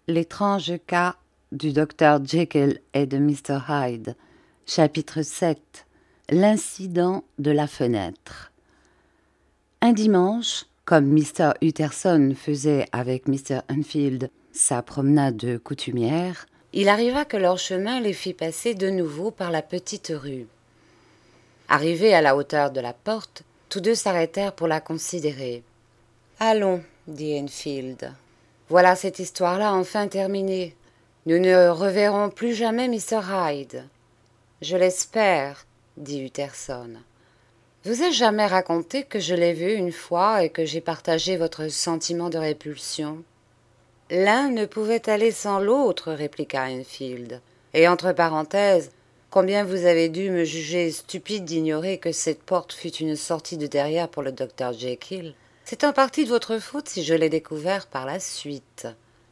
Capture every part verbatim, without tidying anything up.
L'étrange cas du docteur Jekyll et de mister Hyde. Chapitre sept. L'incident de la fenêtre. Un dimanche, comme mister Utterson faisait avec mister Enfield sa promenade coutumière, il arriva que leur chemin les fit passer de nouveau par la petite rue. Arrivés à la hauteur de la porte, tous deux s'arrêtèrent pour la considérer. « Allons, dit Enfield. Voilà cette histoire-là enfin terminée. Nous ne reverrons plus jamais mister Hyde. »« Je l'espère, » dit Utterson. « Vous ai-je jamais raconté que je l'ai vu une fois et que j'ai partagé votre sentiment de répulsion ?»« L'un ne pouvait aller sans l'autre, » répliqua Enfield. « Et entre parenthèses, combien vous avez dû me juger stupide d'ignorer que cette porte fut une sortie de derrière pour le docteur Jekyll. C'est en partie de votre faute si je l'ai découvert par la suite. »«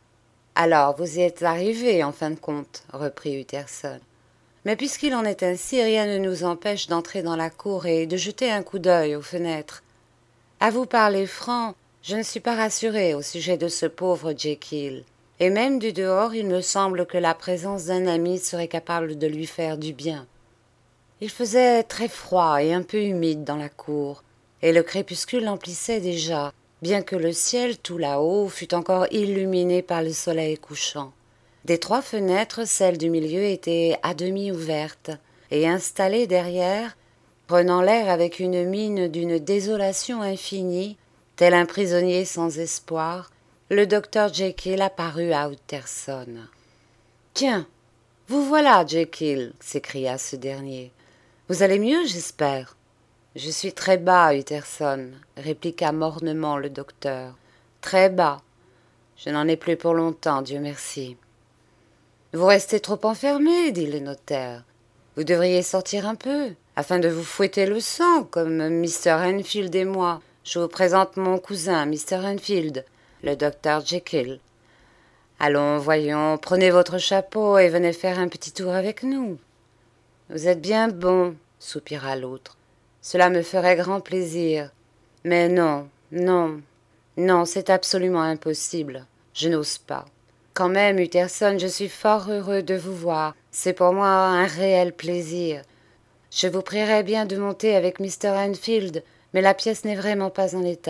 Alors, vous y êtes arrivé, en fin de compte, » reprit Utterson. « Mais puisqu'il en est ainsi, rien ne nous empêche d'entrer dans la cour et de jeter un coup d'œil aux fenêtres. À vous parler franc, je ne suis pas rassurée au sujet de ce pauvre Jekyll. Et même du dehors, il me semble que la présence d'un ami serait capable de lui faire du bien. Il faisait très froid et un peu humide dans la cour, et le crépuscule emplissait déjà, bien que le ciel tout là-haut fût encore illuminé par le soleil couchant. Des trois fenêtres, celle du milieu était à demi ouverte, et installée derrière, prenant l'air avec une mine d'une désolation infinie, tel un prisonnier sans espoir, le docteur Jekyll apparut à Utterson. « Tiens, vous voilà, Jekyll !» s'écria ce dernier. « Vous allez mieux, j'espère ?»« Je suis très bas, Utterson, » répliqua mornement le docteur. « Très bas. Je n'en ai plus pour longtemps, Dieu merci. »« Vous restez trop enfermé, » dit le notaire. « Vous devriez sortir un peu, afin de vous fouetter le sang, comme mister Enfield et moi. Je vous présente mon cousin, mister Enfield, le docteur Jekyll. Allons, voyons, prenez votre chapeau et venez faire un petit tour avec nous. »« Vous êtes bien bon, » soupira l'autre. « Cela me ferait grand plaisir. Mais non, non, non, c'est absolument impossible. Je n'ose pas. Quand même, Utterson, je suis fort heureux de vous voir. C'est pour moi un réel plaisir. Je vous prierais bien de monter avec mister Enfield, mais la pièce n'est vraiment pas en état. »«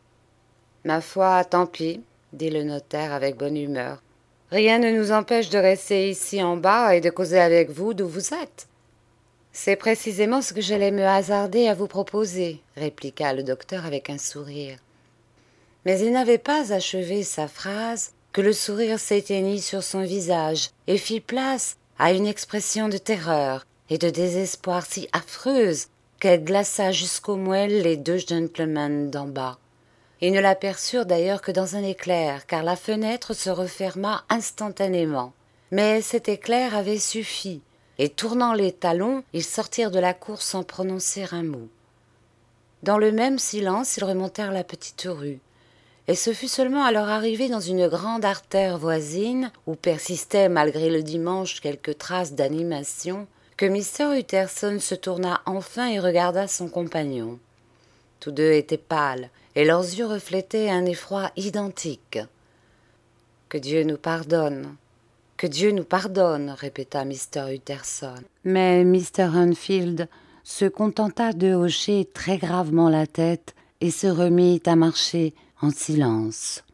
Ma foi, tant pis, » dit le notaire avec bonne humeur. « Rien ne nous empêche de rester ici en bas et de causer avec vous d'où vous êtes. »« C'est précisément ce que j'allais me hasarder à vous proposer, » répliqua le docteur avec un sourire. Mais il n'avait pas achevé sa phrase que le sourire s'éteignit sur son visage et fit place à une expression de terreur et de désespoir si affreuse qu'elle glaça jusqu'aux moelles les deux gentlemen d'en bas. Ils ne l'aperçurent d'ailleurs que dans un éclair, car la fenêtre se referma instantanément. Mais cet éclair avait suffi, et tournant les talons, ils sortirent de la cour sans prononcer un mot. Dans le même silence, ils remontèrent la petite rue. Et ce fut seulement à leur arrivée dans une grande artère voisine, où persistaient malgré le dimanche quelques traces d'animation, que mister Utterson se tourna enfin et regarda son compagnon. Tous deux étaient pâles, et leurs yeux reflétaient un effroi identique. « Que Dieu nous pardonne, que Dieu nous pardonne !» répéta mister Utterson. Mais mister Enfield se contenta de hocher très gravement la tête et se remit à marcher en silence.